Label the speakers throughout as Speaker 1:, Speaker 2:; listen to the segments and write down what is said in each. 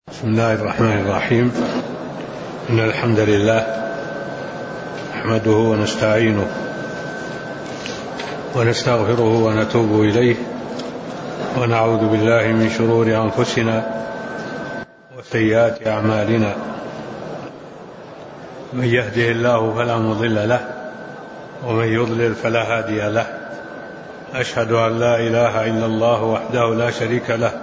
Speaker 1: بسم الله الرحمن الرحيم. إن الحمد لله نحمده ونستعينه ونستغفره ونتوب إليه ونعوذ بالله من شرور أنفسنا وسيئات أعمالنا. من يهده الله فلا مضل له ومن يضلل فلا هادي له. أشهد أن لا إله إلا الله وحده لا شريك له،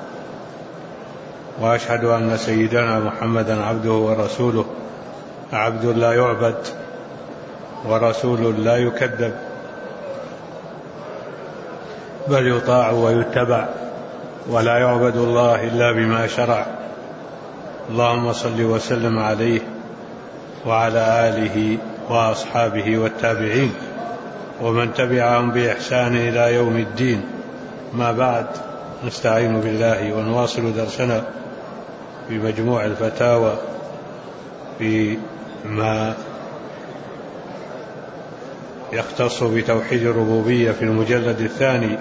Speaker 1: وأشهد أن سيدنا محمدا عبده ورسوله، عبد لا يعبد ورسول لا يكذب، بل يطاع ويتبع، ولا يعبد الله إلا بما شرع. اللهم صل وسلم عليه وعلى آله وأصحابه والتابعين ومن تبعهم بإحسان إلى يوم الدين. ما بعد، نستعين بالله ونواصل درسنا في مجموع الفتاوى فيما يختص بتوحيد الربوبية في المجلد الثاني،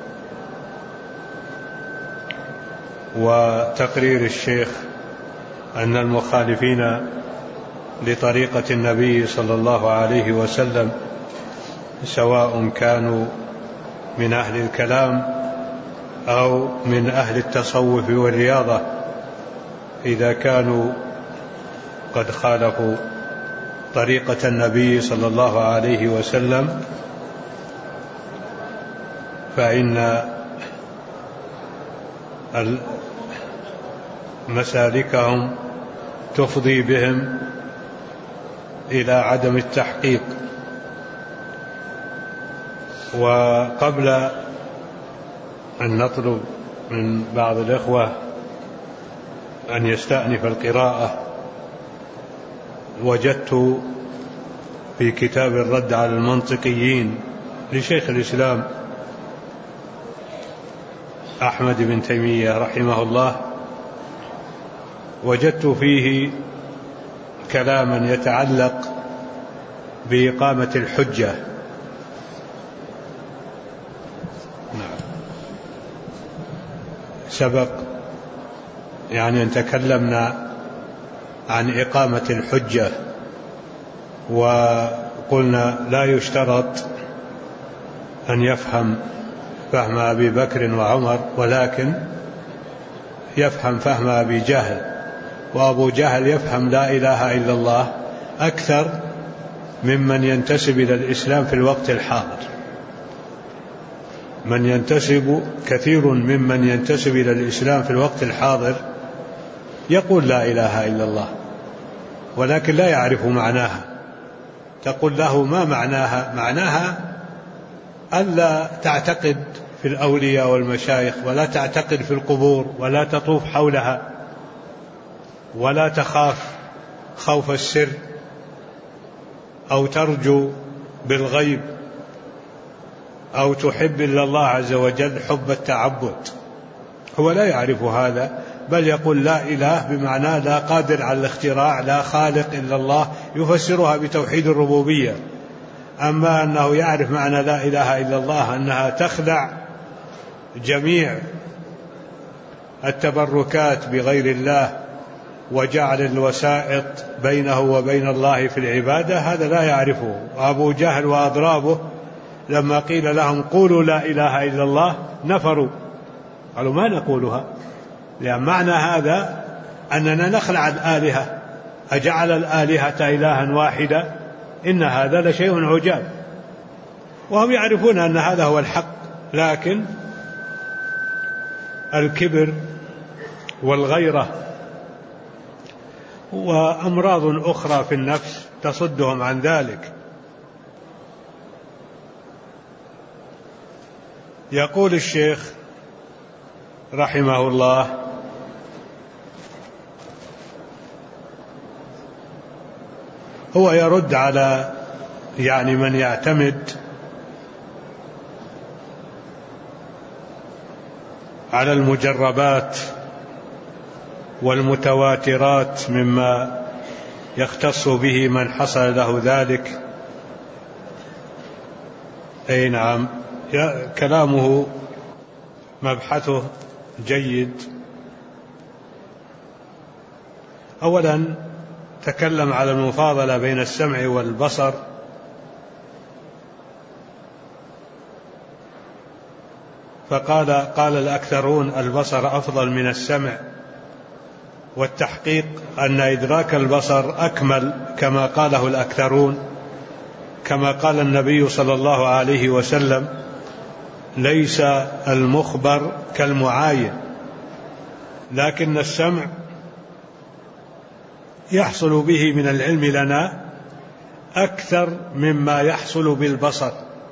Speaker 1: وتقرير الشيخ أن المخالفين لطريقة النبي صلى الله عليه وسلم سواء كانوا من أهل الكلام أو من أهل التصوف والرياضة، إذا كانوا قد خالفوا طريقة النبي صلى الله عليه وسلم فإن مسالكهم تفضي بهم إلى عدم التحقيق. وقبل أن نطلب من بعض الإخوة أن يستأنف القراءة، وجدت في كتاب الرد على المنطقيين لشيخ الإسلام أحمد بن تيمية رحمه الله، وجدت فيه كلاما يتعلق بإقامة الحجة. سبق أن تكلمنا عن إقامة الحجة، وقلنا لا يشترط أن يفهم فهم أبي بكر وعمر، ولكن يفهم فهم أبي جهل، وأبو جهل يفهم لا إله إلا الله أكثر ممن ينتسب إلى الإسلام في الوقت الحاضر. كثير ممن ينتسب إلى الإسلام في الوقت الحاضر يقول لا إله إلا الله، ولكن لا يعرف معناها. تقول له ما معناها؟ معناها ألا تعتقد في الأولياء والمشايخ، ولا تعتقد في القبور، ولا تطوف حولها، ولا تخاف خوف السر، أو ترجو بالغيب، أو تحب إلا الله عز وجل حب التعبد. هو لا يعرف هذا، بل يقول لا إله بمعنى لا قادر على الاختراع، لا خالق إلا الله، يفسرها بتوحيد الربوبية. أما أنه يعرف معنى لا إله إلا الله أنها تخلع جميع التبركات بغير الله وجعل الوسائط بينه وبين الله في العبادة، هذا لا يعرفه. أبو جهل وأضرابه لما قيل لهم قولوا لا إله إلا الله نفروا، قالوا ما نقولها، لأن معنى هذا أننا نخلع الآلهة، أجعل الآلهة إلها واحدة، إن هذا لشيء عجاب. وهم يعرفون أن هذا هو الحق، لكن الكبر والغيرة وأمراض أخرى في النفس تصدهم عن ذلك. يقول الشيخ رحمه الله: هو يرد على من يعتمد على المجربات والمتواترات مما يختص به من حصل له ذلك. أي نعم، كلامه مبحثه جيد، أولا تكلم على المفاضلة بين السمع والبصر، قال الأكثرون البصر أفضل من السمع، والتحقيق أن إدراك البصر أكمل كما قاله الأكثرون، كما قال النبي صلى الله عليه وسلم: ليس المخبر كالمعاين، لكن السمع يحصل به من العلم لنا أكثر مما يحصل بالبصر،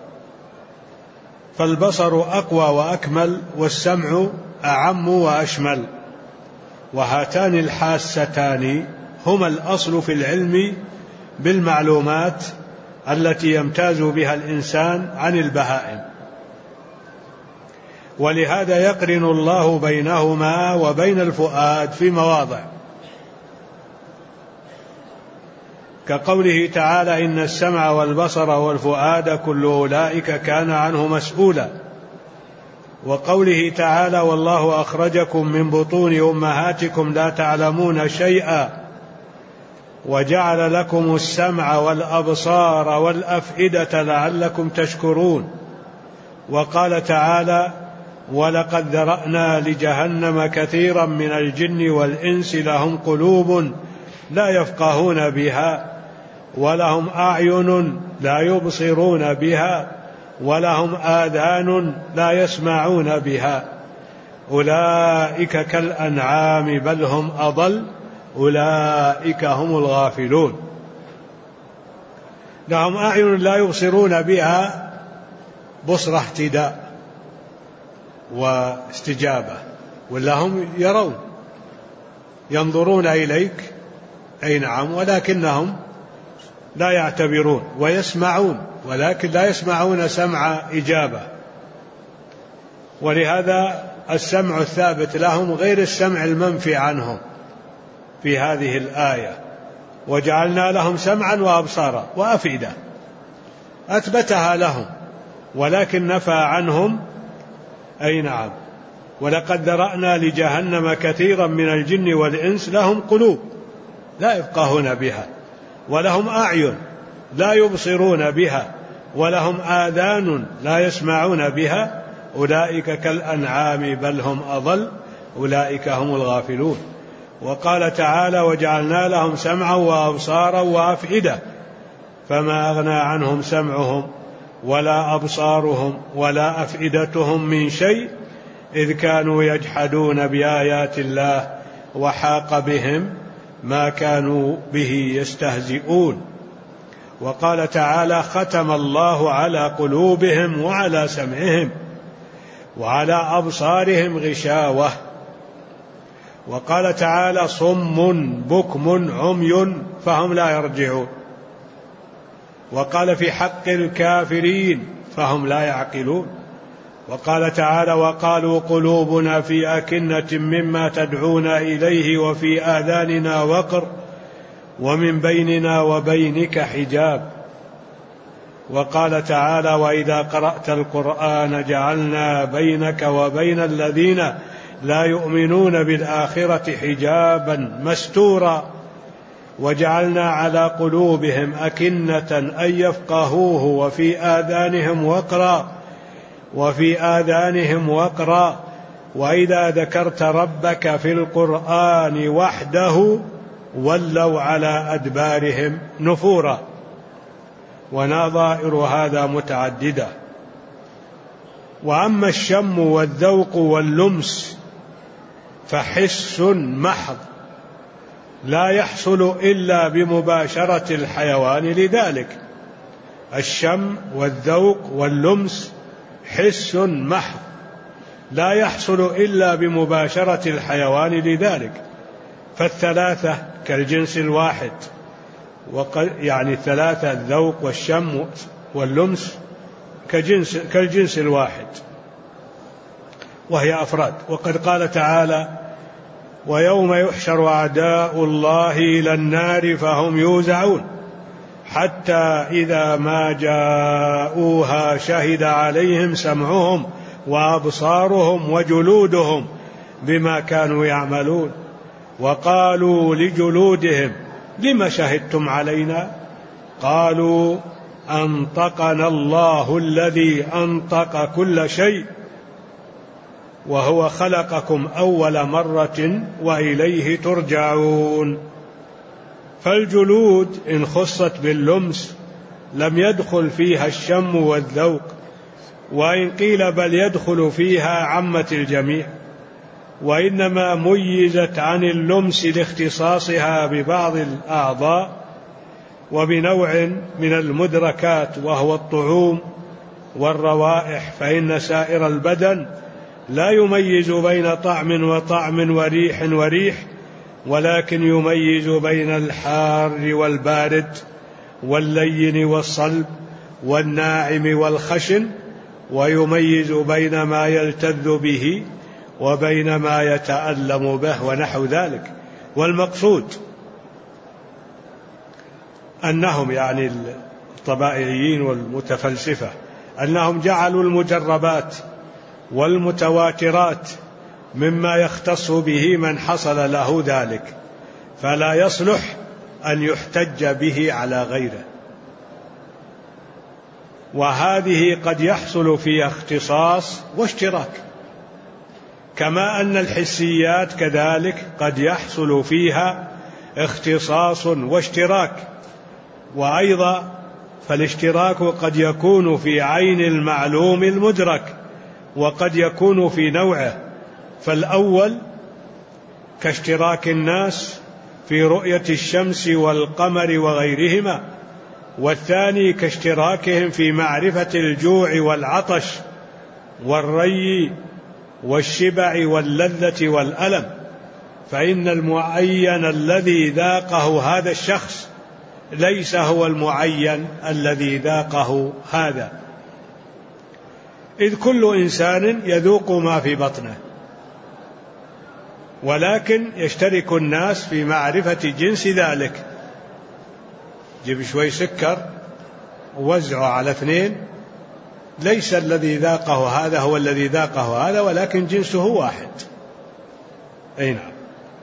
Speaker 1: فالبصر أقوى وأكمل، والسمع أعم وأشمل، وهاتان الحاستان هما الأصل في العلم بالمعلومات التي يمتاز بها الإنسان عن البهائم، ولهذا يقرن الله بينهما وبين الفؤاد في مواضع، كقوله تعالى: إن السمع والبصر والفؤاد كل أولئك كان عنه مسؤولا، وقوله تعالى: والله أخرجكم من بطون أمهاتكم لا تعلمون شيئا وجعل لكم السمع والأبصار والأفئدة لعلكم تشكرون، وقال تعالى: ولقد ذرأنا لجهنم كثيرا من الجن والإنس لهم قلوب لا يفقهون بها ولهم أعين لا يبصرون بها ولهم آذان لا يسمعون بها أولئك كالأنعام بل هم أضل أولئك هم الغافلون. لهم أعين لا يبصرون بها بصر اهتداء واستجابة، ولهم يرون ينظرون إليك، أي نعم، ولكنهم لا يعتبرون، ويسمعون ولكن لا يسمعون سمع إجابة، ولهذا السمع الثابت لهم غير السمع المنفي عنهم في هذه الآية: وجعلنا لهم سمعا وأبصارا وأفئدة، أثبتها لهم ولكن نفى عنهم، أي نعم، ولقد ذرأنا لجهنم كثيرا من الجن والإنس لهم قلوب لا يفقهون بها ولهم أعين لا يبصرون بها ولهم آذان لا يسمعون بها أولئك كالأنعام بل هم أضل أولئك هم الغافلون. وقال تعالى: وجعلنا لهم سمعا وأبصارا وأفئدة فما أغنى عنهم سمعهم ولا أبصارهم ولا أفئدتهم من شيء إذ كانوا يجحدون بآيات الله وحاق بهم ما كانوا به يستهزئون. وقال تعالى: ختم الله على قلوبهم وعلى سمعهم وعلى أبصارهم غشاوة. وقال تعالى: صم بكم عمي فهم لا يرجعون. وقال في حق الكافرين: فهم لا يعقلون. وقال تعالى: وقالوا قلوبنا في أكنة مما تدعونا إليه وفي آذاننا وقر ومن بيننا وبينك حجاب. وقال تعالى: وإذا قرأت القرآن جعلنا بينك وبين الذين لا يؤمنون بالآخرة حجابا مستورا وجعلنا على قلوبهم أكنة أن يفقهوه وفي آذانهم وقرا وإذا ذكرت ربك في القرآن وحده ولوا على أدبارهم نفورا. ونظائر هذا متعددة. وأما الشم والذوق واللمس فحس محض لا يحصل إلا بمباشرة الحيوان لذلك. الشم والذوق واللمس حس محض لا يحصل إلا بمباشرة الحيوان لذلك، فالثلاثة كالجنس الواحد، يعني الثلاثة الذوق والشم واللمس كالجنس الواحد وهي أفراد. وقد قال تعالى: ويوم يحشر أعداء الله إلى النار فهم يوزعون حتى إذا ما جاءوها شهد عليهم سمعهم وأبصارهم وجلودهم بما كانوا يعملون وقالوا لجلودهم لم شهدتم علينا قالوا أنطقنا الله الذي أنطق كل شيء وهو خلقكم أول مرة وإليه ترجعون. فالجلود إن خصت باللمس لم يدخل فيها الشم والذوق، وإن قيل بل يدخل فيها عامة الجميع، وإنما ميزت عن اللمس لاختصاصها ببعض الأعضاء وبنوع من المدركات وهو الطعوم والروائح، فإن سائر البدن لا يميز بين طعم وطعم وريح وريح، ولكن يميز بين الحار والبارد واللين والصلب والناعم والخشن، ويميز بين ما يلتذ به وبين ما يتألم به ونحو ذلك. والمقصود أنهم يعني الطبائعيين والمتفلسفة أنهم جعلوا المجربات والمتواترات مما يختص به من حصل له ذلك، فلا يصلح أن يحتج به على غيره. وهذه قد يحصل فيها اختصاص واشتراك، كما أن الحسيات كذلك قد يحصل فيها اختصاص واشتراك. وأيضا فالاشتراك قد يكون في عين المعلوم المدرك، وقد يكون في نوعه، فالأول كاشتراك الناس في رؤية الشمس والقمر وغيرهما، والثاني كاشتراكهم في معرفة الجوع والعطش والري والشبع واللذة والألم، فإن المعين الذي ذاقه هذا الشخص ليس هو المعين الذي ذاقه هذا، إذ كل إنسان يذوق ما في بطنه، ولكن يشترك الناس في معرفة جنس ذلك. جيب شوي سكر ووزعه على اثنين، ليس الذي ذاقه هذا هو الذي ذاقه هذا، ولكن جنسه واحد. أي نعم.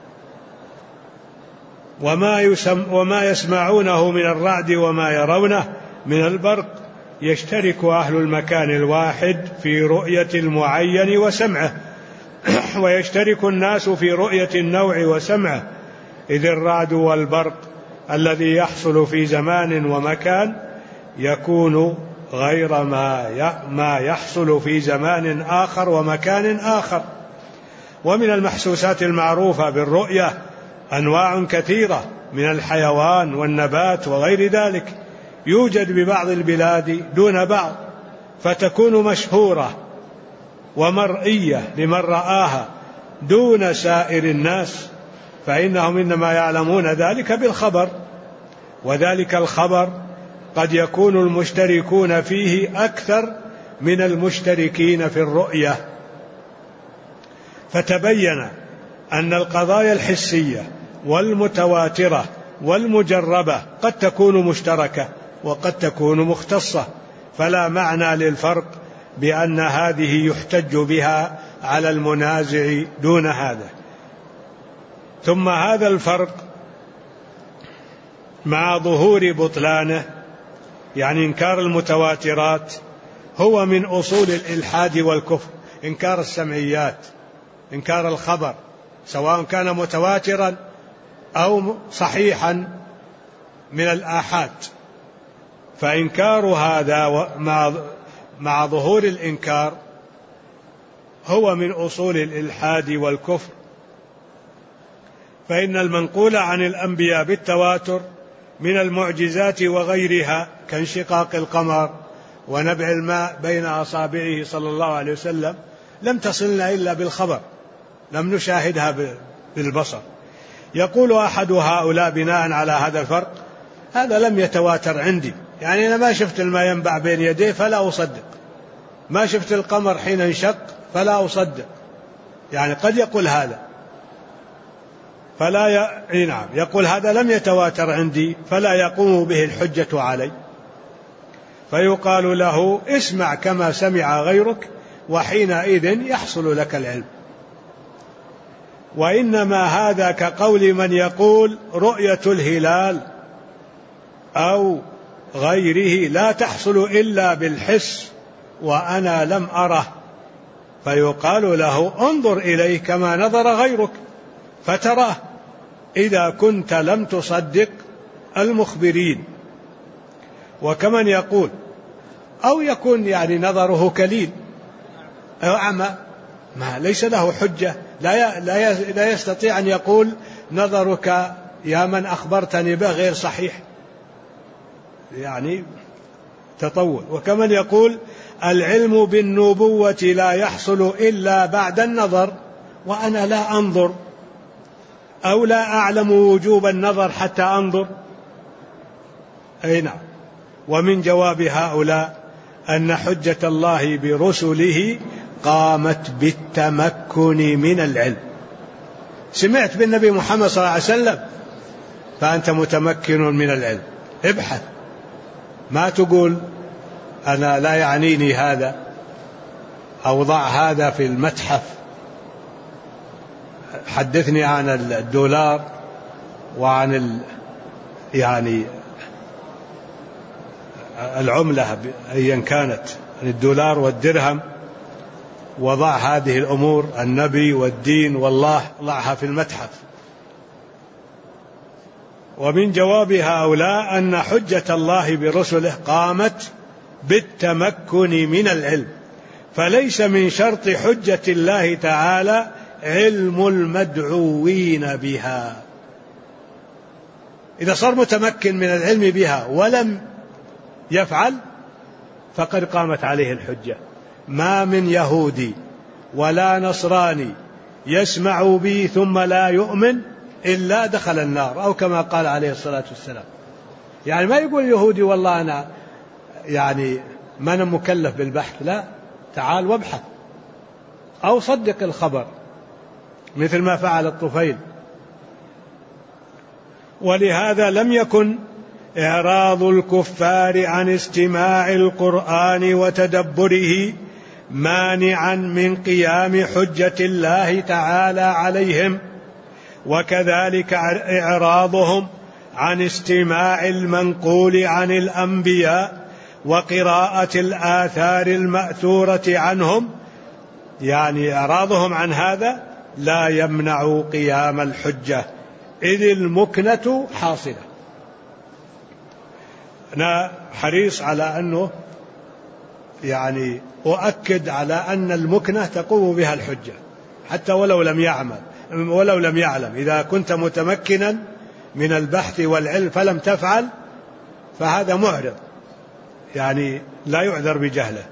Speaker 1: وما يسمعونه من الرعد وما يرونه من البرق يشترك أهل المكان الواحد في رؤية المعين وسمعه، ويشترك الناس في رؤية النوع وسمعه، إذ الرعد والبرق الذي يحصل في زمان ومكان يكون غير ما يحصل في زمان آخر ومكان آخر. ومن المحسوسات المعروفة بالرؤية أنواع كثيرة من الحيوان والنبات وغير ذلك، يوجد ببعض البلاد دون بعض، فتكون مشهورة ومرئية لمن رآها دون سائر الناس، فإنهم إنما يعلمون ذلك بالخبر، وذلك الخبر قد يكون المشتركون فيه أكثر من المشتركين في الرؤية. فتبين أن القضايا الحسية والمتواترة والمجربة قد تكون مشتركة وقد تكون مختصة، فلا معنى للفرق بأن هذه يحتج بها على المنازع دون هذا. ثم هذا الفرق مع ظهور بطلانه، يعني إنكار المتواترات، هو من أصول الإلحاد والكفر، إنكار السمعيات، إنكار الخبر سواء كان متواترا أو صحيحا من الآحاد. فإنكار هذا مع ظهور الإنكار هو من أصول الإلحاد والكفر. فإن المنقول عن الأنبياء بالتواتر من المعجزات وغيرها كانشقاق القمر ونبع الماء بين أصابعه صلى الله عليه وسلم لم تصلنا إلا بالخبر، لم نشاهدها بالبصر. يقول أحد هؤلاء بناء على هذا الفرق: هذا لم يتواتر عندي، يعني أنا ما شفت الماء ينبع بين يديه فلا أصدق، ما شفت القمر حين انشق فلا أصدق. يعني قد يقول هذا نعم، يقول هذا لم يتواتر عندي فلا يقوم به الحجة علي. فيقال له: اسمع كما سمع غيرك وحينئذ يحصل لك العلم. وإنما هذا كقول من يقول رؤية الهلال أو غيره لا تحصل إلا بالحس وأنا لم أره، فيقال له انظر إليه كما نظر غيرك فتراه إذا كنت لم تصدق المخبرين. وكمن يقول أو يكون يعني نظره كليل أو أعمى، ما ليس له حجة، لا يستطيع أن يقول نظرك يا من أخبرتني به غير صحيح، يعني تطول. وكمن يقول العلم بالنبوة لا يحصل إلا بعد النظر وأنا لا أنظر أو لا أعلم وجوب النظر حتى أنظر. أي نعم. ومن جواب هؤلاء أن حجة الله برسله قامت بالتمكن من العلم. سمعت بالنبي محمد صلى الله عليه وسلم فأنت متمكن من العلم، ابحث، ما تقول أنا لا يعنيني هذا أو ضع هذا في المتحف، حدثني عن الدولار وعن يعني العملة أيا كانت، الدولار والدرهم، وضع هذه الأمور النبي والدين والله ضعها في المتحف. ومن جواب هؤلاء أن حجة الله برسله قامت بالتمكن من العلم، فليس من شرط حجة الله تعالى علم المدعوين بها. إذا صار متمكن من العلم بها ولم يفعل فقد قامت عليه الحجة. ما من يهودي ولا نصراني يسمع بي ثم لا يؤمن إلا دخل النار، أو كما قال عليه الصلاة والسلام. يعني ما يقول يهودي والله أنا يعني ما أنا مكلف بالبحث، لا، تعال وابحث أو صدق الخبر مثل ما فعل الطفيل. ولهذا لم يكن إعراض الكفار عن استماع القرآن وتدبره مانعا من قيام حجة الله تعالى عليهم، وكذلك إعراضهم عن استماع المنقول عن الأنبياء وقراءة الآثار المأثورة عنهم، يعني إعراضهم عن هذا لا يمنع قيام الحجة، إذ المكنة حاصلة. أنا حريص على أنه يعني أؤكد على أن المكنة تقوم بها الحجة حتى ولو لم يعلم. إذا كنت متمكنا من البحث والعلم فلم تفعل فهذا معرض، يعني لا يعذر بجهله.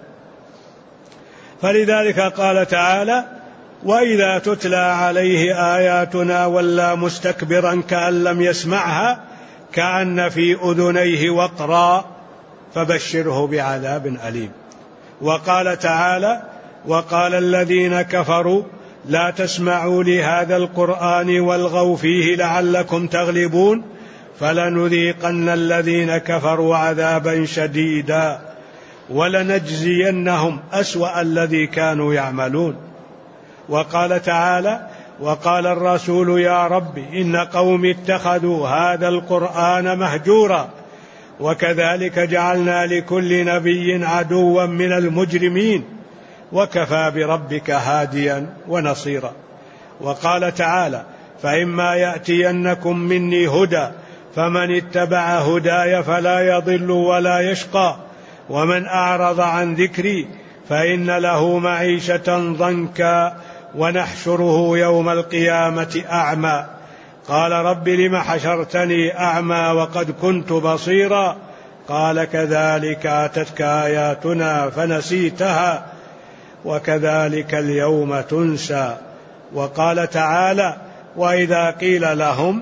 Speaker 1: فلذلك قال تعالى: وإذا تتلى عليه آياتنا ولى مستكبرا كأن لم يسمعها كأن في أذنيه وقرا فبشره بعذاب أليم. وقال تعالى: وقال الذين كفروا لا تسمعوا لهذا القرآن والغوا فيه لعلكم تغلبون فلنذيقن الذين كفروا عذابا شديدا ولنجزينهم أسوأ الذي كانوا يعملون. وقال تعالى: وقال الرسول يا رب إن قومي اتخذوا هذا القرآن مهجورا وكذلك جعلنا لكل نبي عدوا من المجرمين وكفى بربك هاديا ونصيرا. وقال تعالى: فإما يأتينكم مني هدى فمن اتبع هداي فلا يضل ولا يشقى ومن أعرض عن ذكري فإن له معيشة ضنكا ونحشره يوم القيامة أعمى قال رب لم حشرتني أعمى وقد كنت بصيرا قال كذلك أتتك آياتنا فنسيتها وكذلك اليوم تنسى. وقال تعالى: وإذا قيل لهم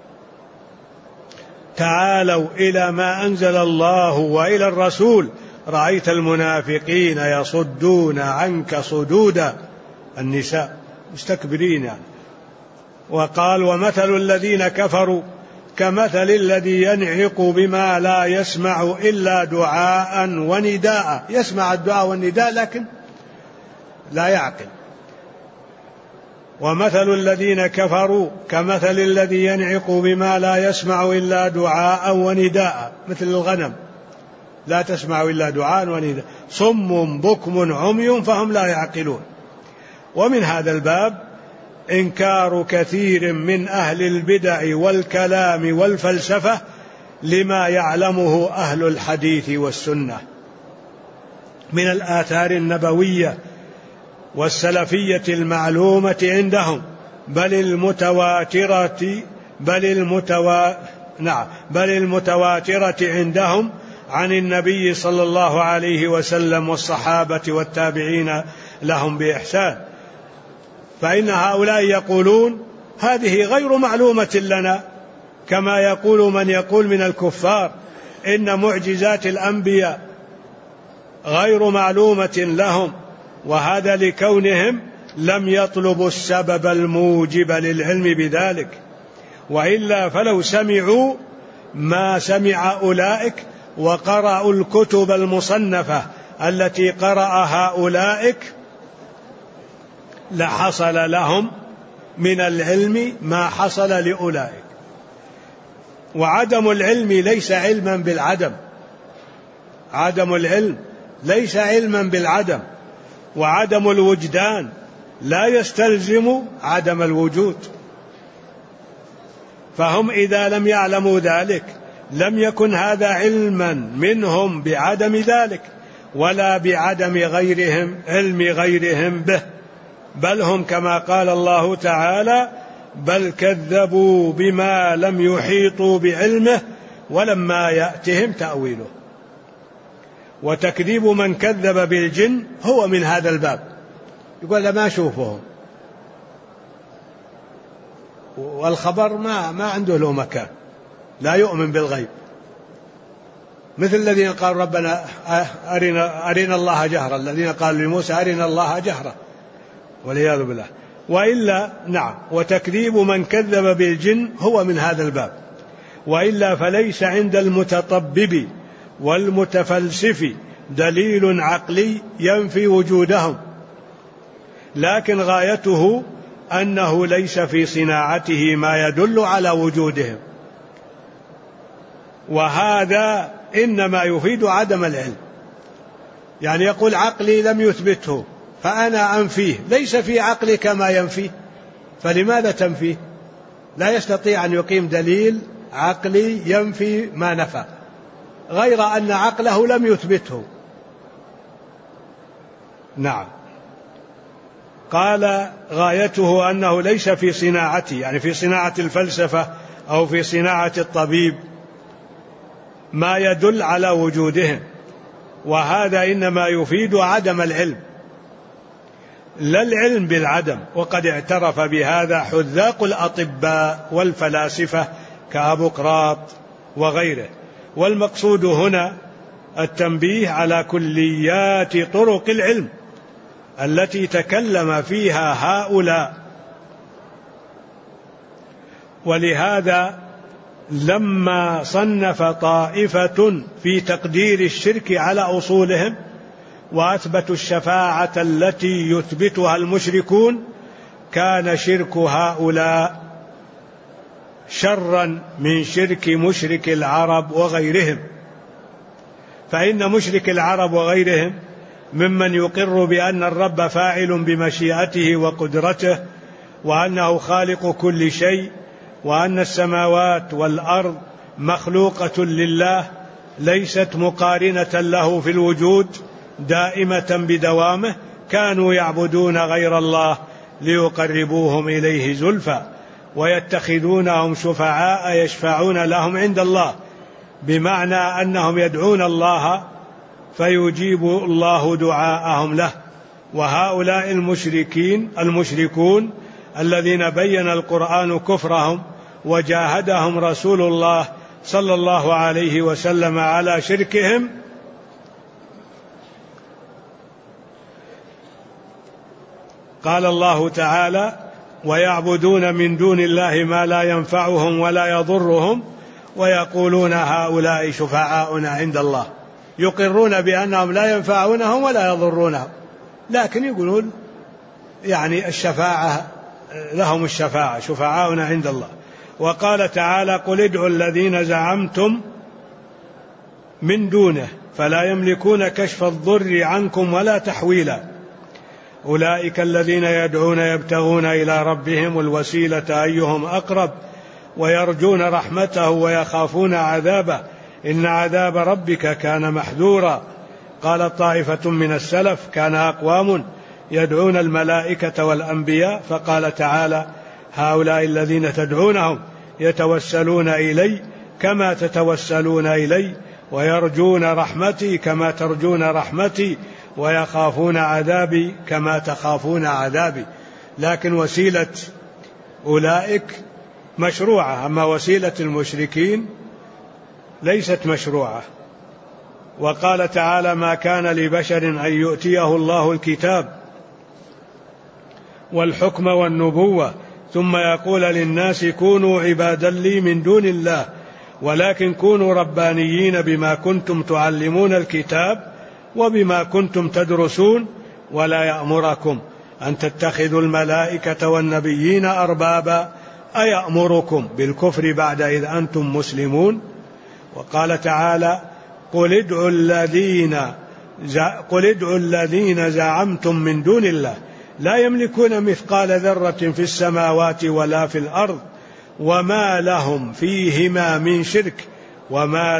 Speaker 1: تعالوا إلى ما أنزل الله وإلى الرسول رأيت المنافقين يصدون عنك صدودا، النساء مستكبرين يعني. وقال: ومثل الذين كفروا كمثل الذي ينعق بما لا يسمع إلا دعاء ونداء، يسمع الدعاء والنداء لكن لا يعقل. ومثل الذين كفروا كمثل الذي ينعق بما لا يسمع إلا دعاء ونداء، مثل الغنم لا تسمع إلا دعاء ونداء، صم بكم عمي فهم لا يعقلون. ومن هذا الباب إنكار كثير من أهل البدع والكلام والفلسفة لما يعلمه أهل الحديث والسنة من الآثار النبوية والسلفية المعلومة عندهم، بل المتواترة عندهم عن النبي صلى الله عليه وسلم والصحابة والتابعين لهم بإحسان. فإن هؤلاء يقولون هذه غير معلومة لنا، كما يقول من يقول من الكفار إن معجزات الأنبياء غير معلومة لهم، وهذا لكونهم لم يطلبوا السبب الموجب للعلم بذلك، وإلا فلو سمعوا ما سمع أولئك وقرأوا الكتب المصنفة التي قرأها أولئك لحصل لهم من العلم ما حصل لأولئك. وعدم العلم ليس علما بالعدم، عدم العلم ليس علما بالعدم، وعدم الوجدان لا يستلزم عدم الوجود. فهم إذا لم يعلموا ذلك لم يكن هذا علما منهم بعدم ذلك ولا بعدم غيرهم علم غيرهم به، بل هم كما قال الله تعالى بل كذبوا بما لم يحيطوا بعلمه ولما يأتهم تأويله. وتكذيب من كذب بالجن هو من هذا الباب، يقول ما أشوفهم، والخبر ما عنده له مكان، لا يؤمن بالغيب، مثل الذين قالوا ربنا أرنا الله جهرا، الذين قالوا لموسى أرنا الله جهرا والعياذ بالله. وإلا نعم، وتكذيب من كذب بالجن هو من هذا الباب، وإلا فليس عند المتطبب والمتفلسف دليل عقلي ينفي وجودهم، لكن غايته أنه ليس في صناعته ما يدل على وجودهم، وهذا إنما يفيد عدم العلم. يعني يقول عقلي لم يثبته فأنا أنفيه، ليس في عقلك ما ينفيه، فلماذا تنفيه؟ لا يستطيع أن يقيم دليل عقلي ينفي ما نفى، غير أن عقله لم يثبته. نعم، قال غايته أنه ليس في صناعته، يعني في صناعة الفلسفة أو في صناعة الطبيب ما يدل على وجودهم، وهذا إنما يفيد عدم العلم لا العلم بالعدم. وقد اعترف بهذا حذاق الأطباء والفلاسفة كأبوقراط وغيره. والمقصود هنا التنبيه على كليات طرق العلم التي تكلم فيها هؤلاء. ولهذا لما صنف طائفة في تقدير الشرك على أصولهم وأثبتوا الشفاعة التي يثبتها المشركون، كان شرك هؤلاء شرا من شرك مشرك العرب وغيرهم، فإن مشرك العرب وغيرهم ممن يقر بأن الرب فاعل بمشيئته وقدرته، وأنه خالق كل شيء، وأن السماوات والأرض مخلوقة لله ليست مقارنة له في الوجود دائمة بدوامه، كانوا يعبدون غير الله ليقربوهم إليه زلفى، ويتخذونهم شفعاء يشفعون لهم عند الله، بمعنى أنهم يدعون الله فيجيب الله دعاءهم له. وهؤلاء المشركون الذين بين القرآن كفرهم وجاهدهم رسول الله صلى الله عليه وسلم على شركهم، قال الله تعالى ويعبدون من دون الله ما لا ينفعهم ولا يضرهم ويقولون هؤلاء شفعاؤنا عند الله، يقرون بأنهم لا ينفعونهم ولا يضرونهم، لكن يقولون يعني الشفاعة لهم الشفاعة، شفعاؤنا عند الله. وقال تعالى: قل ادعوا الذين زعمتم من دونه فلا يملكون كشف الضر عنكم ولا تحويلا أولئك الذين يدعون يبتغون إلى ربهم الوسيلة أيهم أقرب ويرجون رحمته ويخافون عذابه إن عذاب ربك كان محذورا. قال طائفة من السلف: كان أقوام يدعون الملائكة والأنبياء، فقال تعالى: هؤلاء الذين تدعونهم يتوسلون إلي كما تتوسلون إلي ويرجون رحمتي كما ترجون رحمتي ويخافون عذابي كما تخافون عذابي. لكن وسيلة أولئك مشروعة، أما وسيلة المشركين ليست مشروعة. وقال تعالى: ما كان لبشر أن يؤتيه الله الكتاب والحكم والنبوة ثم يقول للناس كونوا عبادا لي من دون الله ولكن كونوا ربانيين بما كنتم تعلمون الكتاب وبما كنتم تدرسون ولا يأمركم أن تتخذوا الملائكة والنبيين أربابا أيأمركم بالكفر بعد إذ أنتم مسلمون. وقال تعالى: قل ادعوا الذين زعمتم من دون الله لا يملكون مثقال ذرة في السماوات ولا في الأرض وما لهم فيهما من شرك وما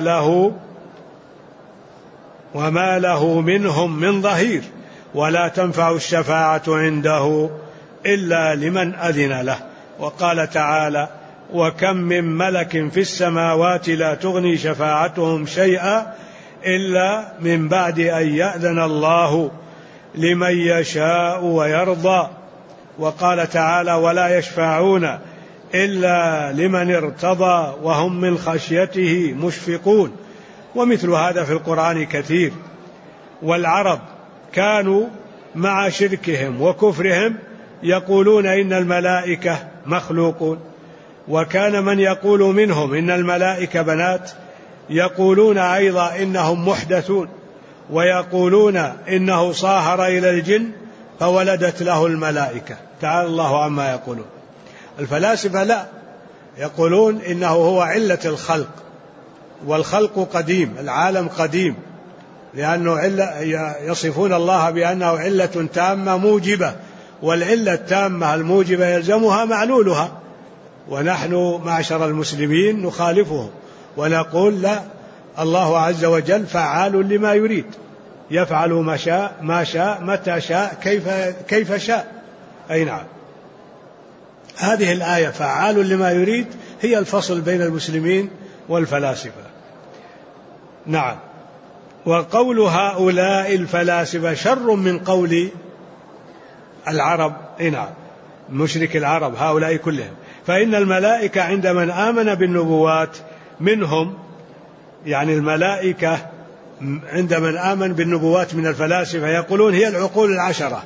Speaker 1: له منهم من ظهير ولا تنفع الشفاعة عنده إلا لمن أذن له. وقال تعالى: وكم من ملك في السماوات لا تغني شفاعتهم شيئا إلا من بعد أن يأذن الله لمن يشاء ويرضى. وقال تعالى: ولا يشفعون إلا لمن ارتضى وهم من خشيته مشفقون. ومثل هذا في القرآن كثير. والعرب كانوا مع شركهم وكفرهم يقولون إن الملائكة مخلوقون، وكان من يقول منهم إن الملائكة بنات يقولون أيضا إنهم محدثون، ويقولون إنه صاهر إلى الجن فولدت له الملائكة. تعالى الله عما يقولون. الفلاسفة لا، يقولون إنه هو علة الخلق، والخلق قديم، العالم قديم، لأنه يصفون الله بأنه علة تامة موجبة، والعلة التامة الموجبة يلزمها معلولها. ونحن معشر المسلمين نخالفهم ونقول لا، الله عز وجل فعال لما يريد، يفعل ما شاء متى شاء كيف شاء. أي نعم، هذه الآية فعال لما يريد هي الفصل بين المسلمين والفلاسفة. نعم. وقول هؤلاء الفلاسفة شر من قول العرب. نعم، مشرك العرب هؤلاء كلهم. فإن الملائكة عند من آمن بالنبوات منهم، يعني الملائكة عند من آمن بالنبوات من الفلاسفة يقولون هي العقول العشرة،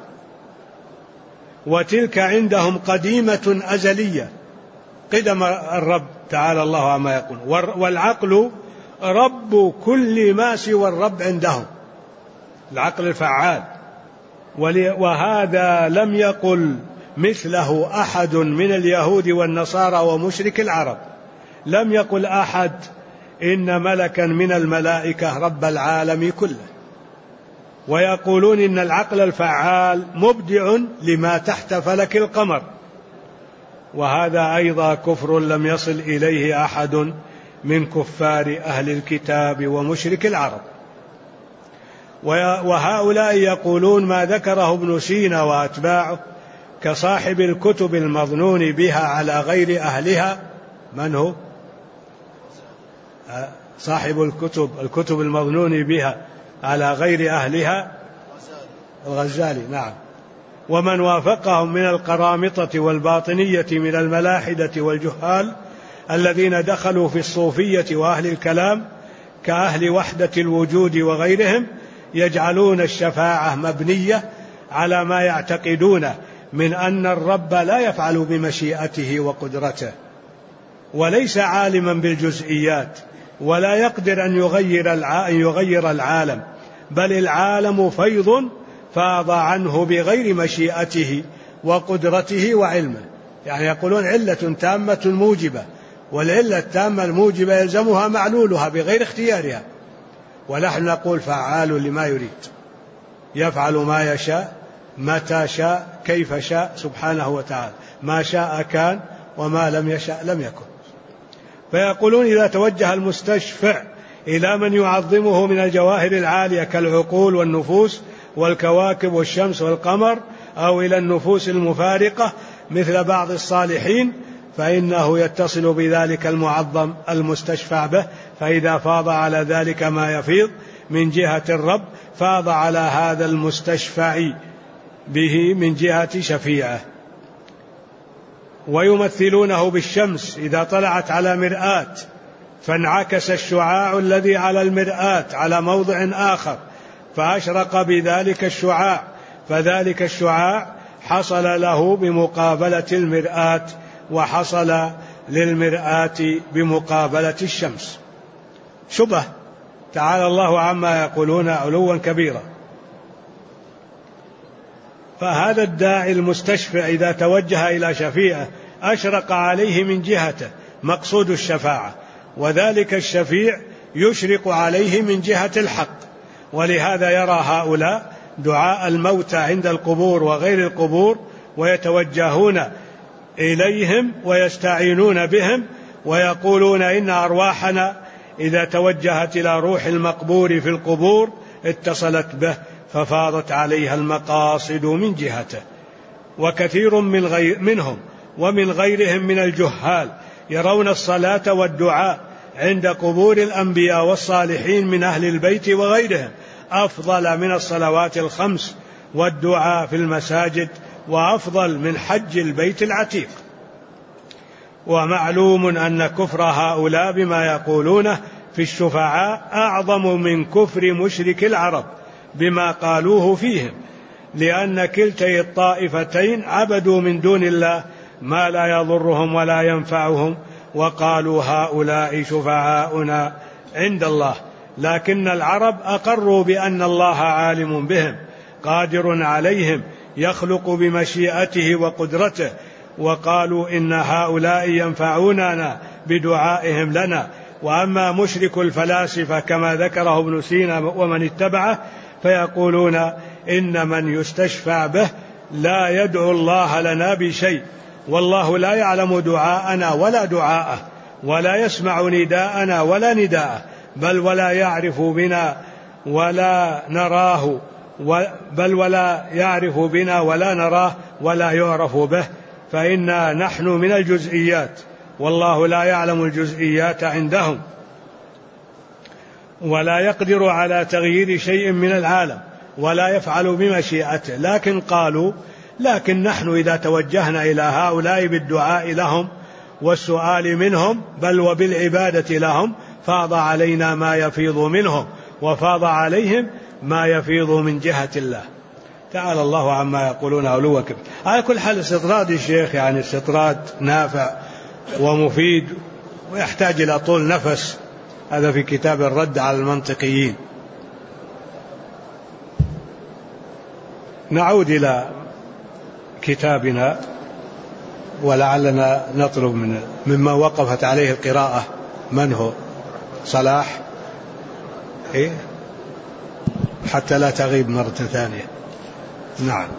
Speaker 1: وتلك عندهم قديمة أزلية قدم الرب تعالى الله عما يقول. والعقل رب كل ما سوى الرب عندهم، العقل الفعال. وهذا لم يقل مثله أحد من اليهود والنصارى ومشرك العرب. لم يقل أحد إن ملكا من الملائكة رب العالم كله. ويقولون إن العقل الفعال مبدع لما تحت فلك القمر، وهذا أيضا كفر لم يصل إليه أحد من كفار أهل الكتاب ومشرك العرب. وهؤلاء يقولون ما ذكره ابن سينا وأتباعه كصاحب الكتب المظنون بها على غير أهلها. من هو صاحب الكتب المظنون بها على غير أهلها؟ الغزالي. نعم. ومن وافقهم من القرامطة والباطنية من الملاحدة والجهال الذين دخلوا في الصوفية وأهل الكلام كأهل وحدة الوجود وغيرهم، يجعلون الشفاعة مبنية على ما يعتقدونه من أن الرب لا يفعل بمشيئته وقدرته، وليس عالما بالجزئيات، ولا يقدر أن يغير العالم، بل العالم فيض فاض عنه بغير مشيئته وقدرته وعلمه. يعني يقولون علة تامة موجبة، والعلة التامة الموجبة يلزمها معلولها بغير اختيارها، ونحن نقول فعال لما يريد، يفعل ما يشاء متى شاء كيف شاء سبحانه وتعالى، ما شاء كان وما لم يشاء لم يكن. فيقولون إذا توجه المستشفع إلى من يعظمه من الجواهر العالية كالعقول والنفوس والكواكب والشمس والقمر، أو إلى النفوس المفارقة مثل بعض الصالحين، فإنه يتصل بذلك المعظم المستشفع به، فإذا فاض على ذلك ما يفيض من جهة الرب فاض على هذا المستشفع به من جهة شفيعه. ويمثلونه بالشمس إذا طلعت على مرآة فانعكس الشعاع الذي على المرآة على موضع آخر فأشرق بذلك الشعاع، فذلك الشعاع حصل له بمقابلة المرآة، وحصل للمرآة بمقابلة الشمس. شبه، تعالى الله عما يقولون علوا كبيرا. فهذا الداعي المستشفع إذا توجه إلى شفيعه أشرق عليه من جهته مقصود الشفاعة، وذلك الشفيع يشرق عليه من جهة الحق. ولهذا يرى هؤلاء دعاء الموتى عند القبور وغير القبور ويتوجهون إليهم ويستعينون بهم، ويقولون إن أرواحنا إذا توجهت إلى روح المقبور في القبور اتصلت به ففاضت عليها المقاصد من جهته. وكثير منهم ومن غيرهم من الجهال يرون الصلاة والدعاء عند قبور الأنبياء والصالحين من أهل البيت وغيرهم أفضل من الصلوات الخمس والدعاء في المساجد، وأفضل من حج البيت العتيق. ومعلوم أن كفر هؤلاء بما يقولونه في الشفعاء أعظم من كفر مشرك العرب بما قالوه فيهم، لأن كلتي الطائفتين عبدوا من دون الله ما لا يضرهم ولا ينفعهم، وقالوا هؤلاء شفعاؤنا عند الله. لكن العرب أقروا بأن الله عالم بهم قادر عليهم يخلق بمشيئته وقدرته، وقالوا إن هؤلاء ينفعوننا بدعائهم لنا. وأما مشرك الفلاسفة كما ذكره ابن سينا ومن اتبعه فيقولون إن من يستشفع به لا يدعو الله لنا بشيء، والله لا يعلم دعاءنا ولا دعاءه، ولا يسمع نداءنا ولا نداءه، بل ولا يعرف بنا ولا نراه، ولا نراه ولا يعرف به، فإنا نحن من الجزئيات والله لا يعلم الجزئيات عندهم، ولا يقدر على تغيير شيء من العالم ولا يفعل بمشيئته. لكن قالوا لكن نحن إذا توجهنا إلى هؤلاء بالدعاء لهم والسؤال منهم بل وبالعبادة لهم فاض علينا ما يفيض منهم وفاض عليهم ما يفيض من جهة الله. تعالى الله عما يقولون علوا كبيرا. على كل حال استطراد الشيخ يعني استطراد نافع ومفيد ويحتاج إلى طول نفس. هذا في كتاب الرد على المنطقيين. نعود إلى كتابنا ولعلنا نطلب مما وقفت عليه القراءة. من هو؟ صلاح إيه؟ حتى لا تغيب مرة ثانية. نعم.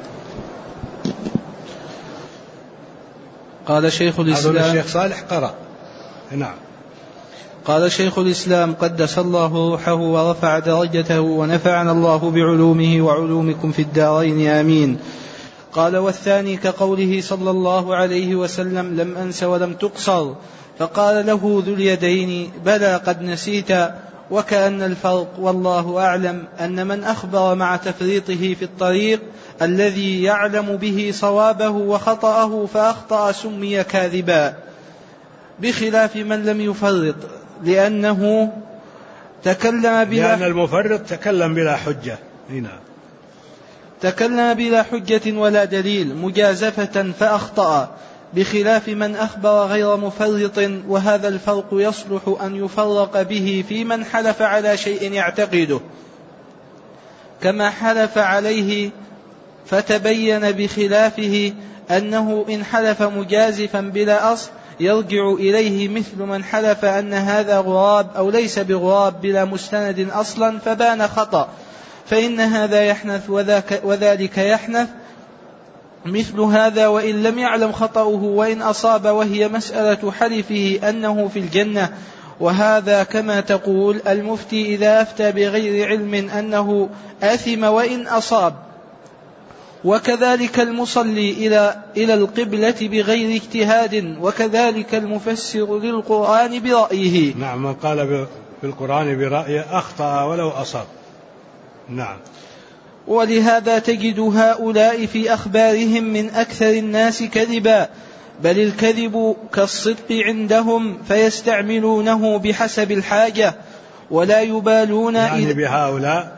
Speaker 2: قال شيخ الإسلام
Speaker 1: الشيخ صالح قرأ. نعم.
Speaker 2: قال شيخ الإسلام قدس الله روحه ورفع درجته ونفعنا الله بعلومه وعلومكم في الدارين آمين. قال والثاني كقوله صلى الله عليه وسلم لم أنس ولم تقصر، فقال له ذو اليدين بلى قد نسيت. وكأن الفرق والله أعلم أن من أخبر مع تفريطه في الطريق الذي يعلم به صوابه وخطأه فأخطأ سمي كاذبا، بخلاف من لم يفرط لأنه تكلم
Speaker 1: لأن المفرط تكلم بلا حجة. هنا
Speaker 2: تكلم بلا حجة ولا دليل مجازفة فأخطأ، بخلاف من أخبر غير مفرط. وهذا الفرق يصلح أن يفرق به في من حلف على شيء يعتقده كما حلف عليه فتبين بخلافه أنه إن حلف مجازفا بلا أصل يرجع إليه مثل من حلف أن هذا غراب أو ليس بغراب بلا مستند أصلا فبان خطأ، فإن هذا يحنث وذلك يحنث مثل هذا وإن لم يعلم خطأه، وإن أصاب وهي مسألة حلفه أنه في الجنة. وهذا كما تقول المفتي إذا أفتى بغير علم أنه آثم وإن أصاب، وكذلك المصلي إلى القبلة بغير اجتهاد، وكذلك المفسر للقرآن برأيه.
Speaker 1: نعم، من قال بالقرآن برأيه أخطأ ولو أصاب. نعم.
Speaker 2: ولهذا تجد هؤلاء في أخبارهم من أكثر الناس كذبا، بل الكذب كالصدق عندهم فيستعملونه بحسب الحاجة ولا يبالون.
Speaker 1: يعني بهؤلاء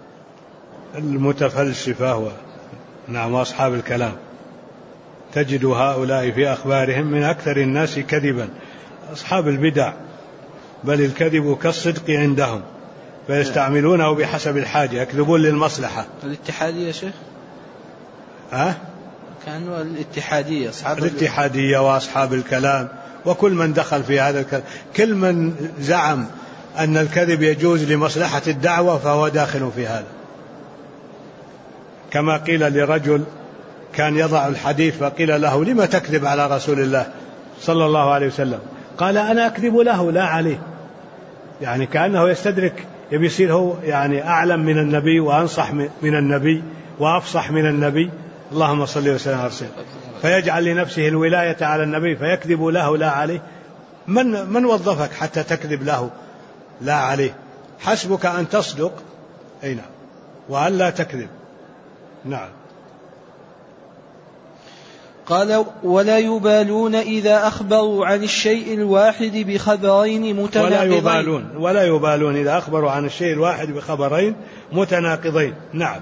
Speaker 1: المتفلسفة نعم أصحاب الكلام، تجد هؤلاء في أخبارهم من أكثر الناس كذبا، أصحاب البدع، بل الكذب كالصدق عندهم فيستعملونه بحسب الحاجة، يكذبون للمصلحة.
Speaker 2: الاتحادية يا شيخ؟ كانوا الاتحادية، أصحاب
Speaker 1: الاتحادية وأصحاب الكلام وكل من دخل في هذا الكلام، كل من زعم أن الكذب يجوز لمصلحة الدعوة فهو داخل في هذا. كما قيل لرجل كان يضع الحديث فقيل له: لما تكذب على رسول الله صلى الله عليه وسلم؟ قال: أنا أكذب له لا عليه. يعني كأنه يستدرك، يبي يصير هو يعني أعلم من النبي وأنصح من النبي وأفصح من النبي، اللهم صل وسلم على رسوله، فيجعل لنفسه الولاية على النبي فيكذب له لا عليه. من وظفك حتى تكذب له لا عليه؟ حسبك أن تصدق أي نعم وأن لا تكذب. نعم.
Speaker 2: قال: ولا يبالون إذا أخبروا عن الشيء الواحد بخبرين متناقضين.
Speaker 1: ولا يبالون إذا أخبروا عن الشيء الواحد بخبرين متناقضين. نعم.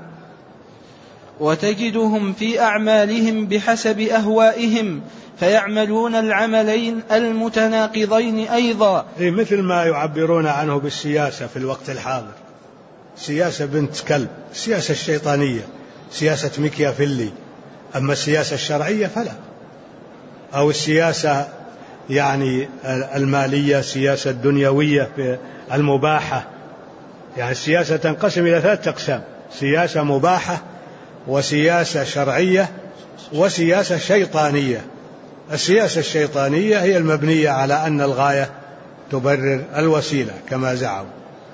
Speaker 2: وتجدهم في أعمالهم بحسب أهوائهم فيعملون العملين المتناقضين أيضا،
Speaker 1: مثل ما يعبرون عنه بالسياسة في الوقت الحاضر، سياسة بنت كلب، السياسة الشيطانية، سياسة ميكيافيلي. أما السياسة الشرعية فلا، أو السياسة يعني المالية، السياسة الدنيوية المباحة. يعني السياسة تنقسم إلى 3 أقسام: سياسة مباحة، وسياسة شرعية، وسياسة شيطانية. السياسة الشيطانية هي المبنية على أن الغاية تبرر الوسيلة كما زعموا،